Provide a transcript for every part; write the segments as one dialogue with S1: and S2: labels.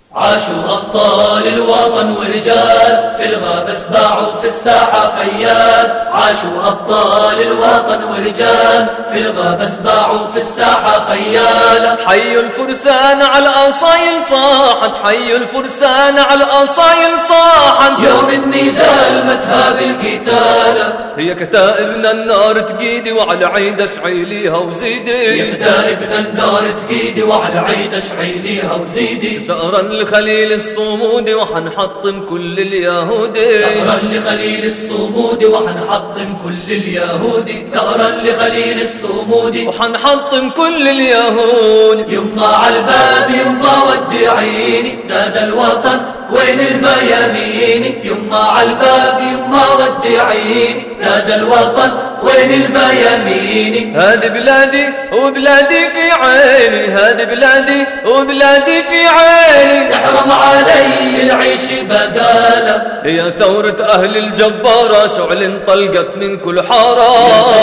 S1: عاشوا أبطال الوطن ورجال في الغابة سباعوا في الساحة خيال. عاشوا أبطال الوطن ورجال في الغابة سباعوا في الساحة خيال.
S2: حيوا الفرسان على الأصايل صاحت، حيوا الفرسان على الأصايل صاحت.
S1: يوم النزال متهاب القتال،
S2: هي كتائبنا النار تقيدي وعلى عيد اشعيليها وزيدي.
S1: هي كتائبنا النار تقيدي وعلى عيد اشعيليها وزيدي.
S2: ثأرا لخليل الصمود وحنحطم كل اليهودي.
S1: ثأرا لخليل الصمود وحنحطم كل اليهودي. ثأرا لخليل الصمود
S2: وحنحطم كل اليهود.
S1: يما عالباب يما ودعيني، نادى الوطن وين الميامين. يما عالباب يما ودعيني، نادى الوطن وين الميامين.
S2: هذه بلادي وبلادي في عيني، هذه بلادي وبلادي في عيني.
S1: يحرم علي العيش بداله،
S2: هي ثورة أهل الجبارة شعل طلقت من كل حارة.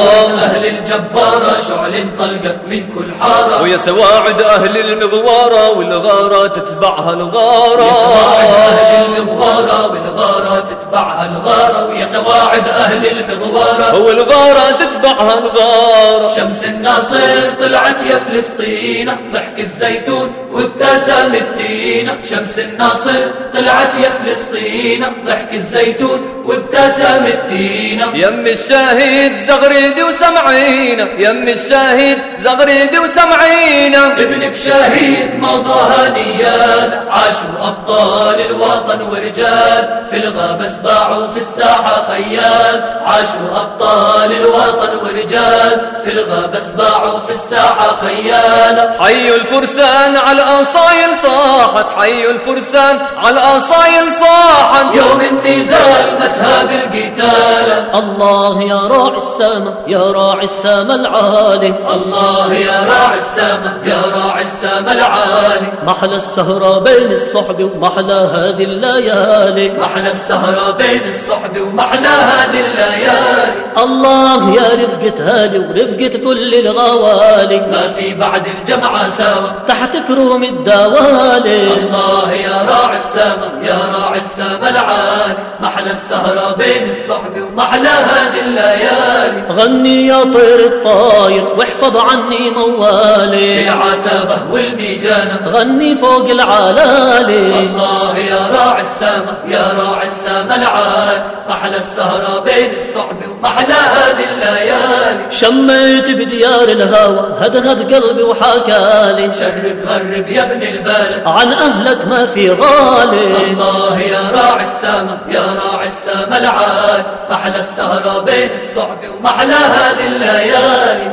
S1: أهل الجبارة شعل طلقت من كل حارة.
S2: ويا سواعد أهل المغوارة والغارة تتبعها الغارة.
S1: يا سواعد أهل المغوارة والغارة تتبعها الغارة. ويا سواعد أهل المغوارة
S2: والغارة تتبعها الغارة.
S1: شمس الناصر طلعت يا فلسطين، ضحك الزيتون وابتسم التين. شمس الناصر طلعت يا فلسطين، ضحك الزيتون وابتسم التين.
S2: يم الشاهد زغريدي وسمعينا، يم الشاهد زغريدي وسمعينا.
S1: ابنك شهيد مضاها نيال. عاشوا أبطال الوطن ورجال في الغابة سباعوا في الساحة خيال. عاشوا أبطال الوطن ورجال في الغابة سباعوا في الساحة خيال.
S2: حيوا الفرسان على الأصايل صاحت، حيوا الفرسان على الأصايل صاحت.
S1: يوم النزال متهاب القتال.
S3: الله يا راعي السما يا راعي السما العالي.
S1: الله يا راعي السما يا راعي السما العالي.
S3: محلى السهرة بين الصحب ومحلى هذه الليالي.
S1: محلى السهرة بين الصحب ومحلى هذه الليالي.
S3: الله يا رفقة هالي ورفقة كل الغوالي،
S1: ما في بعد الجمعة سوا
S3: تحت كروم الدوالي.
S1: الله يا راعي السما يا راعي السما العالي. محلى السهرة بين الصحب ومحلى هذه الليالي.
S3: غني يا طير الطاير واحفظ عني موالي.
S1: في عتبة والميجانة
S3: غني فوق العلالي.
S1: الله يا راعي السما يا راعي السما العالي. محلى السهرة بين الصحب ومحلى هذه الليالي.
S3: شميت بديار الهوى هدهد قلبي وحكالي.
S1: شرب غرب يا ابن البلد
S3: عن أهلك ما في غالي.
S1: الله يا راعي السما يا راعي السما العالي. محلى السهرة بين الصحب ومحلى هذه الليالي.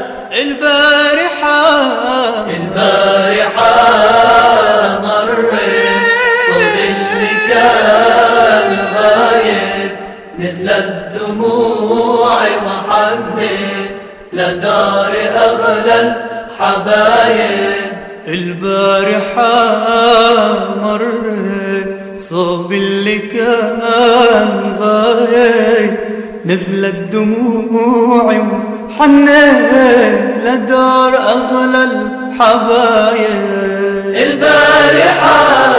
S2: البارحة
S1: مرت صوب اللي كان غايب. نزلت دموعي وحني لدار أغلى الحبايب.
S2: البارحة مرت صوب اللي كان غايب. نزلت دموعي وحنيت لدار أغلى الحبايب.
S1: البارحة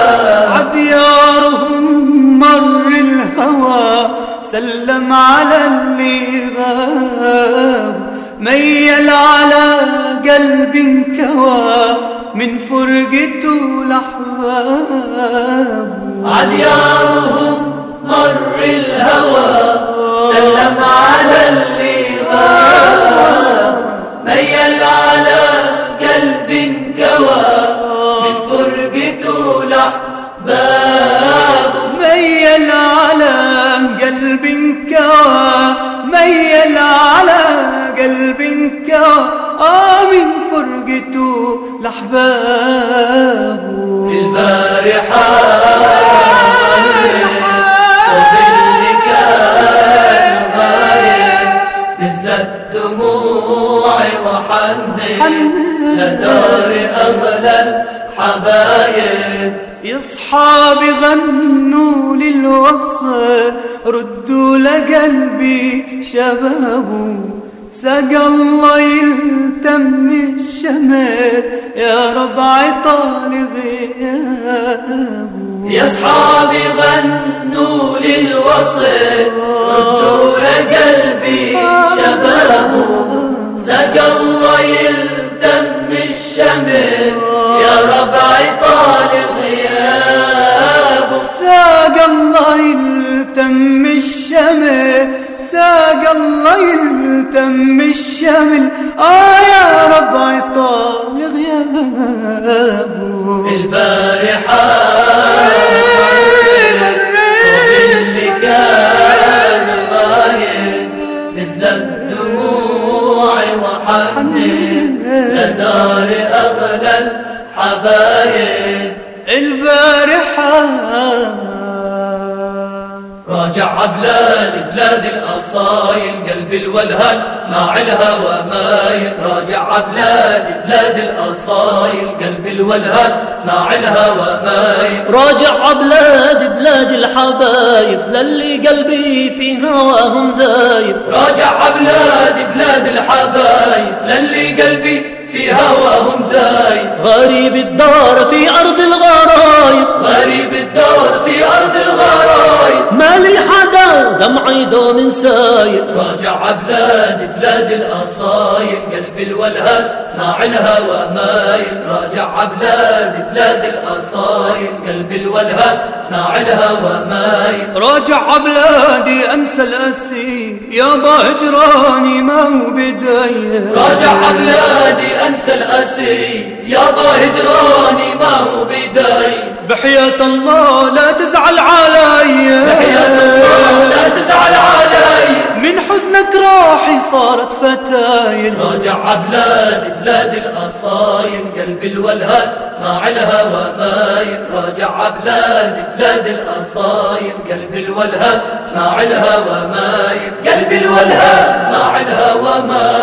S2: عديارهم مر الهوى سلم على اللي غاب. ميل على قلبي انكوى من فرقته لأحباب.
S1: عديارهم مر الهوى سلم على اللي غاب. ميل على قلب انكوى من فرقته لأحباب.
S2: ميل على قلب انكوى، ميل على قلب انكوى من فرقته لأحباب.
S1: البارحة صوب اللي كان غايب. نزلت دموعي وحني لدار أغلى الحبايب.
S2: يا صحابي غنوا للوصل ردوا لقلبي شبابه. سقى الله يلتم الشمال يا رب عطال غيابه.
S1: يا أصحابي غنوا للوصل ردوا لقلبي شبابه ساق الله يلتم الشمل يا ربعي طال غيابه
S4: ساق الله يلتم الشمل ساق الله يلتم الشمل يا ربعي طال غيابه
S1: البارحة اللي كان غايب نزلت دموعي وحنين لدار أغلى الحبايب
S4: البارحة
S1: راجع بلاد الأصايل قلب الولهان مع الهوى مايل راجع بلاد الأصايل قلب الولهان مع الهوى مايل
S3: راجع بلاد الحبايب للي قلبي في هواهم ذايب
S1: راجع بلاد الحبايب للي قلبي في هواهم دايب
S3: غريب الدار في أرض الغرايب
S1: غريب الدار في أرض الغرايب
S3: ما لي حدا ودمعي دوم سايب
S1: راجع بلاد الأصايل قلب الولهان مع الهوى مايل راجع بلاد الأصايل قلب الولهان مع الهوى مايل
S4: راجع بلادي أنسى الأسي يابا هجراني ما هو بداية
S1: راجع بلادي أنسى الأسي يابا هجراني ما هو بداية
S4: بحياة الله لا تزعل علي
S1: بحياة الله لا تزعل علي
S4: من حزنك روحي صارت فتايل
S1: راجع بلاد الأصايل قلب الولهان مع الهوى مايل راجع بلاد الأصايل قلب الولهان مع الهوى مايل قلب الولهان مع الهوى مايل